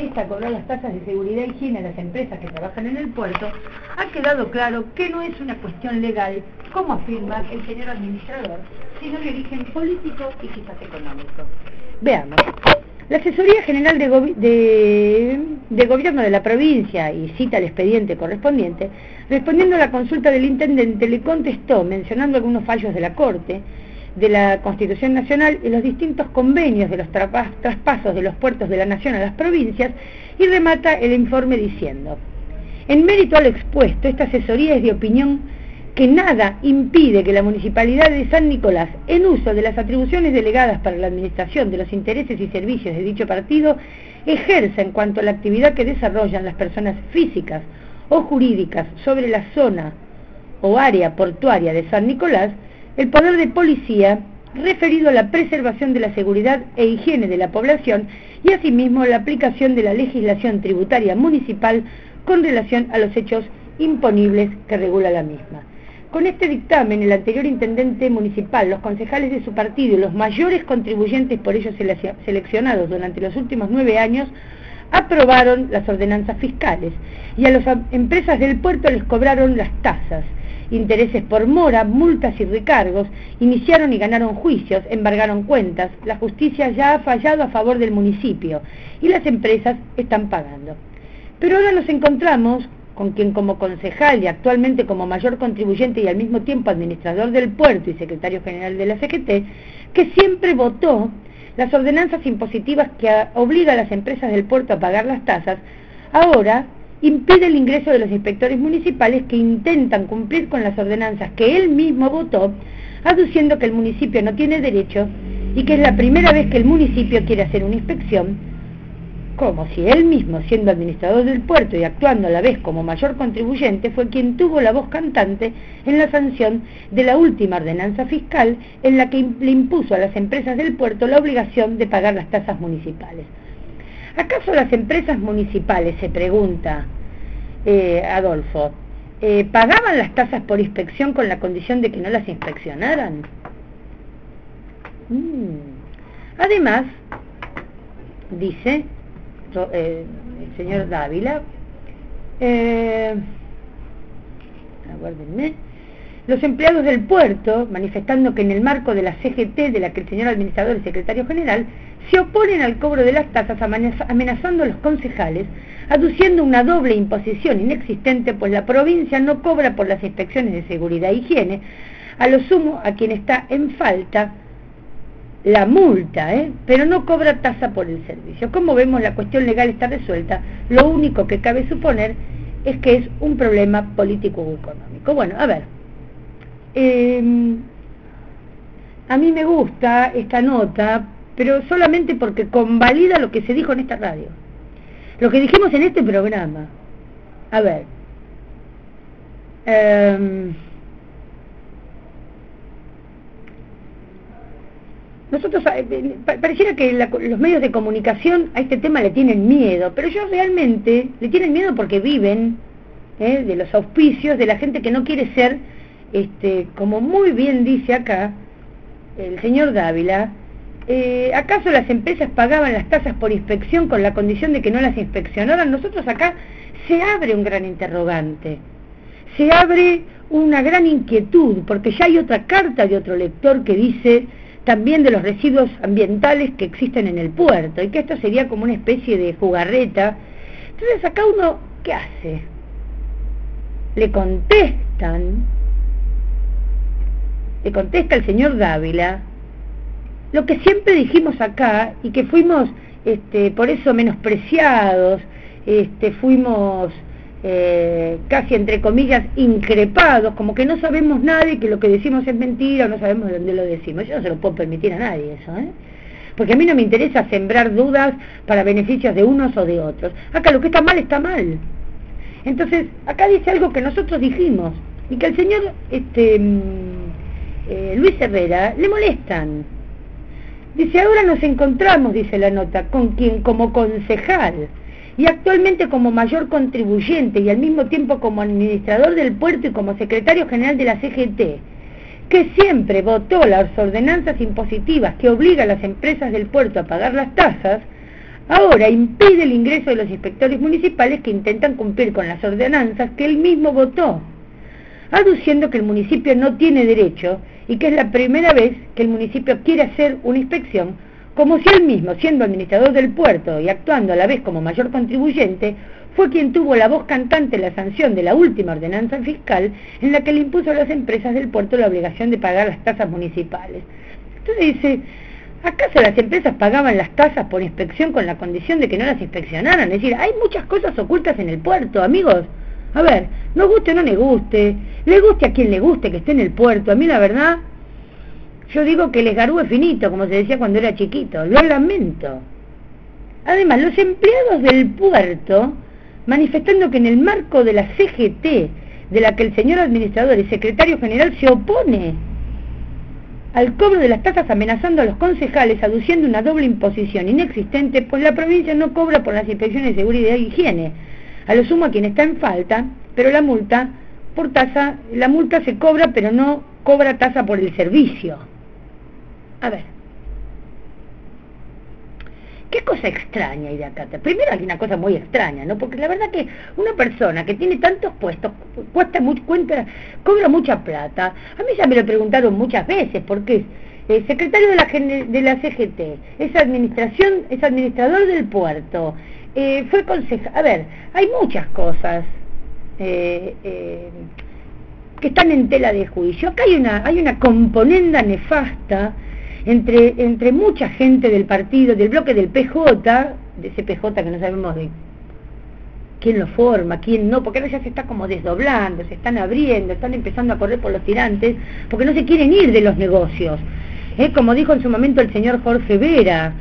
autoriza a cobrar las tasas de seguridad y higiene a las empresas que trabajan en el puerto, ha quedado claro que no es una cuestión legal, como afirma el señor administrador, sino de origen político y quizás económico. Veamos. La Asesoría General de Gobierno de la provincia, y cita el expediente correspondiente, respondiendo a la consulta del intendente, le contestó, mencionando algunos fallos de la Corte, de la Constitución Nacional y los distintos convenios de los traspasos de los puertos de la Nación a las provincias, y remata el informe diciendo: en mérito al expuesto, esta asesoría es de opinión que nada impide que la Municipalidad de San Nicolás, en uso de las atribuciones delegadas para la administración de los intereses y servicios de dicho partido, ejerza en cuanto a la actividad que desarrollan las personas físicas o jurídicas sobre la zona o área portuaria de San Nicolás, el poder de policía referido a la preservación de la seguridad e higiene de la población y asimismo la aplicación de la legislación tributaria municipal con relación a los hechos imponibles que regula la misma. Con este dictamen, el anterior intendente municipal, los concejales de su partido y los mayores contribuyentes por ellos seleccionados durante los últimos 9 años, aprobaron las ordenanzas fiscales y a las empresas del puerto les cobraron las tasas, intereses por mora, multas y recargos, iniciaron y ganaron juicios, embargaron cuentas, la justicia ya ha fallado a favor del municipio y las empresas están pagando. Pero ahora nos encontramos con quien como concejal y actualmente como mayor contribuyente y al mismo tiempo administrador del puerto y secretario general de la CGT, que siempre votó las ordenanzas impositivas que obliga a las empresas del puerto a pagar las tasas, ahora impide el ingreso de los inspectores municipales que intentan cumplir con las ordenanzas que él mismo votó, aduciendo que el municipio no tiene derecho y que es la primera vez que el municipio quiere hacer una inspección, como si él mismo, siendo administrador del puerto y actuando a la vez como mayor contribuyente, fue quien tuvo la voz cantante en la sanción de la última ordenanza fiscal en la que le impuso a las empresas del puerto la obligación de pagar las tasas municipales. ¿Acaso las empresas municipales, se pregunta Adolfo, pagaban las tasas por inspección con la condición de que no las inspeccionaran? Además, dice el señor Dávila, aguárdenme, los empleados del puerto, manifestando que en el marco de la CGT, de la que el señor administrador es secretario general, se oponen al cobro de las tasas, amenazando a los concejales, aduciendo una doble imposición inexistente, pues la provincia no cobra por las inspecciones de seguridad e higiene, a lo sumo a quien está en falta la multa, pero no cobra tasa por el servicio. Como vemos, la cuestión legal está resuelta, lo único que cabe suponer es que es un problema político o económico. Bueno, a ver, a mí me gusta esta nota, pero solamente porque convalida lo que se dijo en esta radio, lo que dijimos en este programa. A ver, nosotros, pareciera que los medios de comunicación a este tema le tienen miedo, pero ellos realmente le tienen miedo porque viven de los auspicios de la gente que no quiere ser, como muy bien dice acá el señor Dávila, ¿acaso las empresas pagaban las tasas por inspección con la condición de que no las inspeccionaran? Nosotros acá se abre un gran interrogante, se abre una gran inquietud, porque ya hay otra carta de otro lector que dice también de los residuos ambientales que existen en el puerto, y que esto sería como una especie de jugarreta. Entonces acá uno, ¿qué hace? Le contesta el señor Dávila lo que siempre dijimos acá, y que fuimos por eso menospreciados, fuimos casi entre comillas increpados, como que no sabemos nada y que lo que decimos es mentira, o no sabemos de dónde lo decimos. Yo no se lo puedo permitir a nadie eso, porque a mí no me interesa sembrar dudas para beneficios de unos o de otros. Acá lo que está mal, está mal. Entonces, acá dice algo que nosotros dijimos, y que al señor Luis Herrera le molestan. Dice, ahora nos encontramos, dice la nota, con quien como concejal y actualmente como mayor contribuyente y al mismo tiempo como administrador del puerto y como secretario general de la CGT, que siempre votó las ordenanzas impositivas que obligan a las empresas del puerto a pagar las tasas, Ahora impide el ingreso de los inspectores municipales que intentan cumplir con las ordenanzas que él mismo votó, aduciendo que el municipio no tiene derecho y que es la primera vez que el municipio quiere hacer una inspección, como si él mismo, siendo administrador del puerto y actuando a la vez como mayor contribuyente, fue quien tuvo la voz cantante en la sanción de la última ordenanza fiscal en la que le impuso a las empresas del puerto la obligación de pagar las tasas municipales. Entonces dice, ¿acaso las empresas pagaban las tasas por inspección con la condición de que no las inspeccionaran? Es decir, hay muchas cosas ocultas en el puerto, amigos. A ver, nos guste o no le guste a quien le guste que esté en el puerto. A mí la verdad, yo digo que el esgarú es finito, como se decía cuando era chiquito, lo lamento. Además, los empleados del puerto, manifestando que en el marco de la CGT, de la que el señor administrador y secretario general se opone al cobro de las tasas, amenazando a los concejales, aduciendo una doble imposición inexistente, pues la provincia no cobra por las inspecciones de seguridad e higiene, a lo sumo a quien está en falta, pero la multa se cobra, pero no cobra tasa por el servicio. A ver, qué cosa extraña hay de acá. Primero hay una cosa muy extraña, ¿no? Porque la verdad que una persona que tiene tantos puestos, cobra mucha plata. A mí ya me lo preguntaron muchas veces, porque es secretario de la CGT, es administrador del puerto, fue concejal. A ver, hay muchas cosas que están en tela de juicio. Acá hay una componenda nefasta entre mucha gente del partido, del bloque del PJ, de ese PJ que no sabemos de quién lo forma, quién no, porque ahora ya se está como desdoblando, se están abriendo, están empezando a correr por los tirantes, porque no se quieren ir de los negocios, como dijo en su momento el señor Jorge Vera,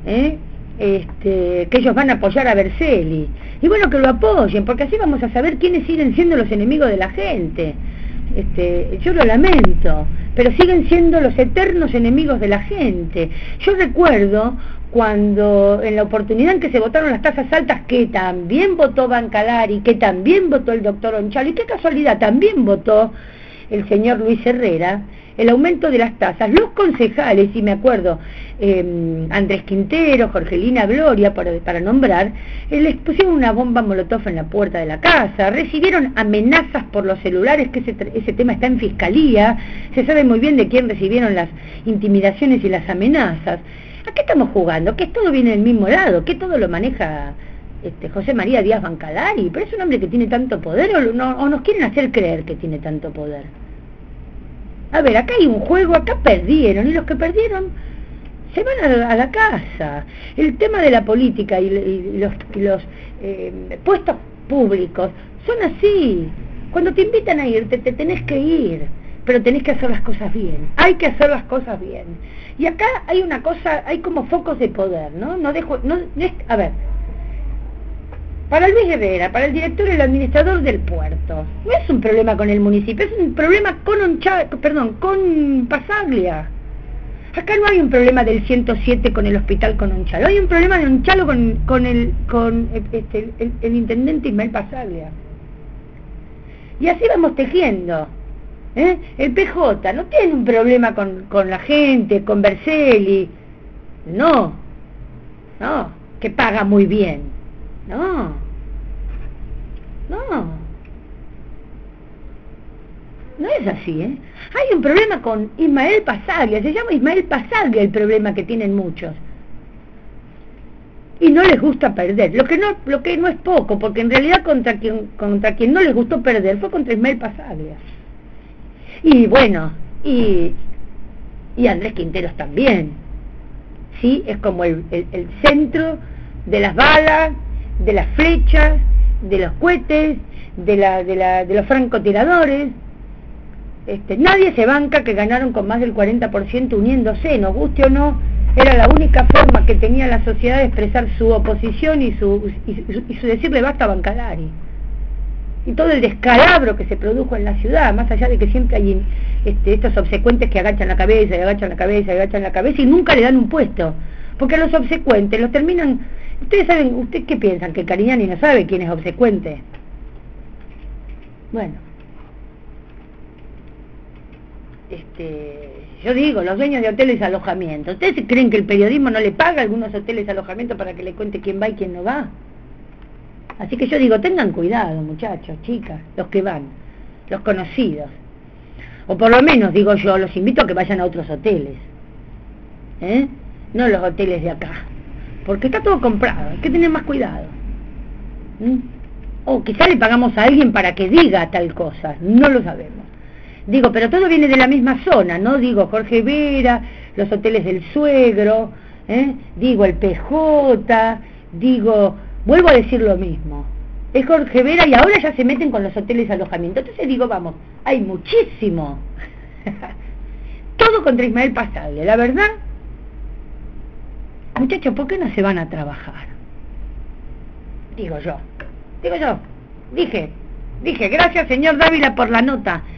que ellos van a apoyar a Berselli, y bueno, que lo apoyen, porque así vamos a saber quiénes siguen siendo los enemigos de la gente. Yo lo lamento, pero siguen siendo los eternos enemigos de la gente. Yo recuerdo cuando en la oportunidad en que se votaron las tasas altas, que también votó Bancalari, que también votó el doctor Onchalo, y qué casualidad, también votó el señor Luis Herrera, el aumento de las tasas. Los concejales, y me acuerdo, Andrés Quintero, Jorgelina Gloria, para nombrar, les pusieron una bomba molotov en la puerta de la casa, recibieron amenazas por los celulares, que ese tema está en fiscalía, se sabe muy bien de quién recibieron las intimidaciones y las amenazas. ¿A qué estamos jugando? ¿Que todo viene del mismo lado? ¿Que todo lo maneja José María Díaz Bancalari? ¿Pero es un hombre que tiene tanto poder o nos quieren hacer creer que tiene tanto poder? A ver, acá hay un juego, acá perdieron, y los que perdieron se van a la casa. El tema de la política y los puestos públicos son así. Cuando te invitan a irte, te tenés que ir, pero tenés que hacer las cosas bien. Hay que hacer las cosas bien. Y acá hay una cosa, hay como focos de poder, ¿no? A ver, para Luis Herrera, para el director y el administrador del puerto, no es un problema con el municipio, es un problema con Pasaglia. Acá no hay un problema del 107 con el hospital con Onchalo, hay un problema de Onchalo con el intendente Ismael Pasaglia. Y así vamos tejiendo. El PJ no tiene un problema con la gente, con Berselli, no, que paga muy bien, no, no es así, Hay un problema con Ismael Pasaglia, se llama Ismael Pasaglia el problema que tienen muchos. Y no les gusta perder, lo que no es poco, porque en realidad contra quien no les gustó perder fue contra Ismael Pasaglia. Y bueno, y Andrés Quinteros también, ¿sí? Es como el centro de las balas, de las flechas, de los cohetes, de los francotiradores. Nadie se banca que ganaron con más del 40% uniéndose, nos guste o no, era la única forma que tenía la sociedad de expresar su oposición y su decirle basta a Bancalari. Y todo el descalabro que se produjo en la ciudad, más allá de que siempre hay estos obsecuentes que agachan la cabeza, y agachan la cabeza, y agachan la cabeza, y nunca le dan un puesto, porque a los obsecuentes los terminan. ¿Ustedes qué piensan? ¿Que Cariñani no sabe quién es obsecuente? Bueno, yo digo, los dueños de hoteles y alojamientos, ¿ustedes creen que el periodismo no le paga a algunos hoteles y alojamientos para que le cuente quién va y quién no va? Así que yo digo, tengan cuidado, muchachos, chicas, los que van, los conocidos. O por lo menos, digo yo, los invito a que vayan a otros hoteles, no los hoteles de acá, porque está todo comprado, hay que tener más cuidado. O quizá le pagamos a alguien para que diga tal cosa, no lo sabemos. Digo, pero todo viene de la misma zona, ¿no? Digo, Jorge Vera, los hoteles del suegro, digo, el PJ, digo, vuelvo a decir lo mismo. Es Jorge Vera y ahora ya se meten con los hoteles alojamiento. Entonces digo, vamos, hay muchísimo. Todo contra Ismael Pasable, la verdad. Muchachos, ¿por qué no se van a trabajar? Digo yo, dije, gracias señor Dávila por la nota.